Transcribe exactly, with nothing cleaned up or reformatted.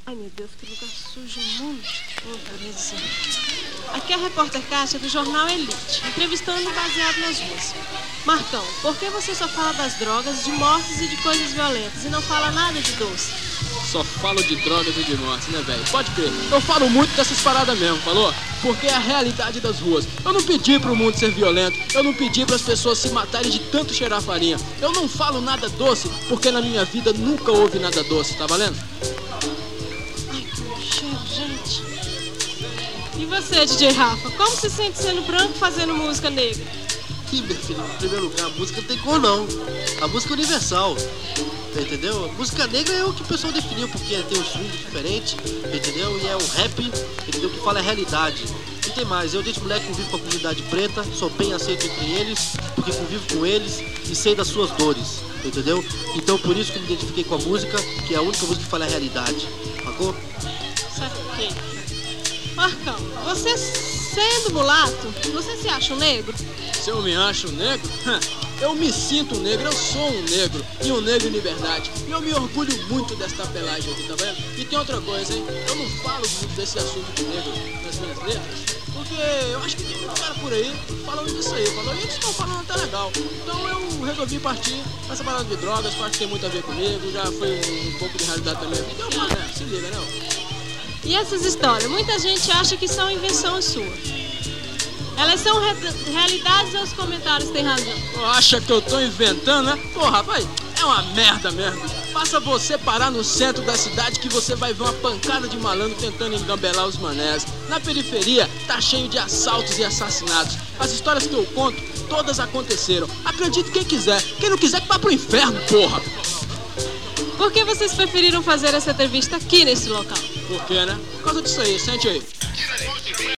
Ai, meu Deus, que lugar sujo, imundo. Oh, beleza. Aqui é a repórter Cássia do jornal Elite, entrevistando baseado nas ruas. Marcão, por que você só fala das drogas, de mortes e de coisas violentas e não fala nada de doce? Só falo de drogas e de mortes, né, velho? Pode crer. Eu falo muito dessas paradas mesmo, falou? Porque é a realidade das ruas. Eu não pedi pro mundo ser violento. Eu não pedi pras pessoas se matarem de tanto cheirar farinha. Eu não falo nada doce, porque na minha vida nunca houve nada doce, tá valendo? Ai, que cheiro, gente. E você, D J Rafa? Como se sente sendo branco fazendo música negra? Ih, meu filho, em primeiro lugar, a música não tem cor, não. A música é universal. Entendeu? A música negra é o que o pessoal definiu, porque tem um swing diferente, entendeu? E é o rap, entendeu? Que fala a realidade. E tem mais, eu desde moleque convivo com a comunidade preta, sou bem aceito entre eles, porque convivo com eles e sei das suas dores, entendeu? Então por isso que me identifiquei com a música, que é a única música que fala a realidade. Sacou? Saquei. Marcão, você sendo mulato, você se acha um negro? Se eu me acho negro? Eu me sinto um negro, eu sou um negro. E um negro em liberdade. E eu me orgulho muito desta pelagem aqui, tá vendo? E tem outra coisa, hein? Eu não falo muito desse assunto de negro nas minhas letras, porque eu acho que tem muito cara por aí falando disso aí. Falou, e eles estão falando até legal. Então eu resolvi partir pra essa parada de drogas, que eu acho que tem muito a ver comigo. Já foi um, um pouco de realidade da minha vida. Então, mano, né? Se liga, né? E essas histórias? Muita gente acha que são invenções suas. Elas são re realidades ou os comentários têm razão? Acha que eu tô inventando, né? Porra, vai, é uma merda mesmo. Basta você parar no centro da cidade que você vai ver uma pancada de malandro tentando engambelar os manés. Na periferia tá cheio de assaltos e assassinatos. As histórias que eu conto, todas aconteceram. Acredite quem quiser. Quem não quiser que vá pro inferno, porra. Por que vocês preferiram fazer essa entrevista aqui nesse local? Por quê, né? Por causa disso aí, sente aí.